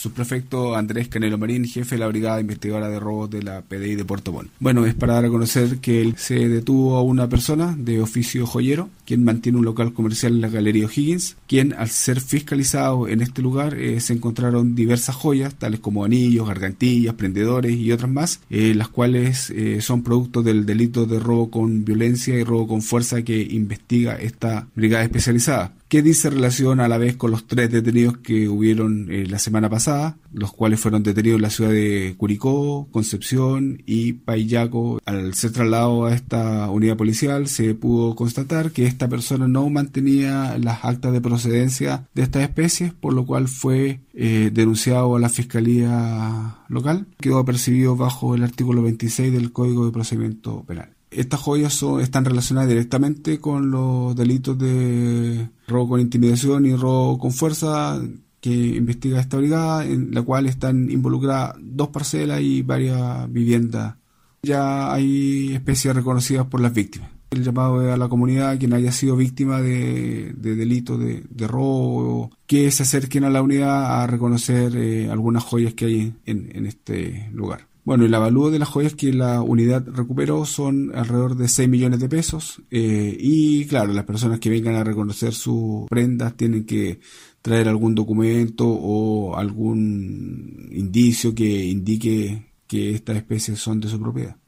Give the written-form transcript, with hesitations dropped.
subprefecto Andrés Canelo Marín, jefe de la Brigada Investigadora de Robos de la PDI de Puerto Montt. Bueno, es para dar a conocer que él se detuvo a una persona de oficio joyero, quien mantiene un local comercial en la Galería O'Higgins, quien al ser fiscalizado en este lugar se encontraron diversas joyas, tales como anillos, gargantillas, prendedores y otras más, las cuales son producto del delito de robo con violencia y robo con fuerza que investiga esta brigada especializada, que dice relación a la vez con los 3 detenidos que hubieron la semana pasada, los cuales fueron detenidos en la ciudad de Curicó, Concepción y Paillaco. Al ser trasladado a esta unidad policial se pudo constatar que esta persona no mantenía las actas de procedencia de estas especies, por lo cual fue denunciado a la Fiscalía local. Quedó apercibido bajo el artículo 26 del Código de Procedimiento Penal. Estas joyas están relacionadas directamente con los delitos de robo con intimidación y robo con fuerza que investiga esta brigada, en la cual están involucradas 2 parcelas y varias viviendas. Ya hay especies reconocidas por las víctimas. El llamado es a la comunidad, quien haya sido víctima de delitos de robo, que se acerquen a la unidad a reconocer algunas joyas que hay en este lugar. Bueno, el avalúo de las joyas que la unidad recuperó son alrededor de 6 millones de pesos y claro, las personas que vengan a reconocer sus prendas tienen que traer algún documento o algún indicio que indique que estas especies son de su propiedad.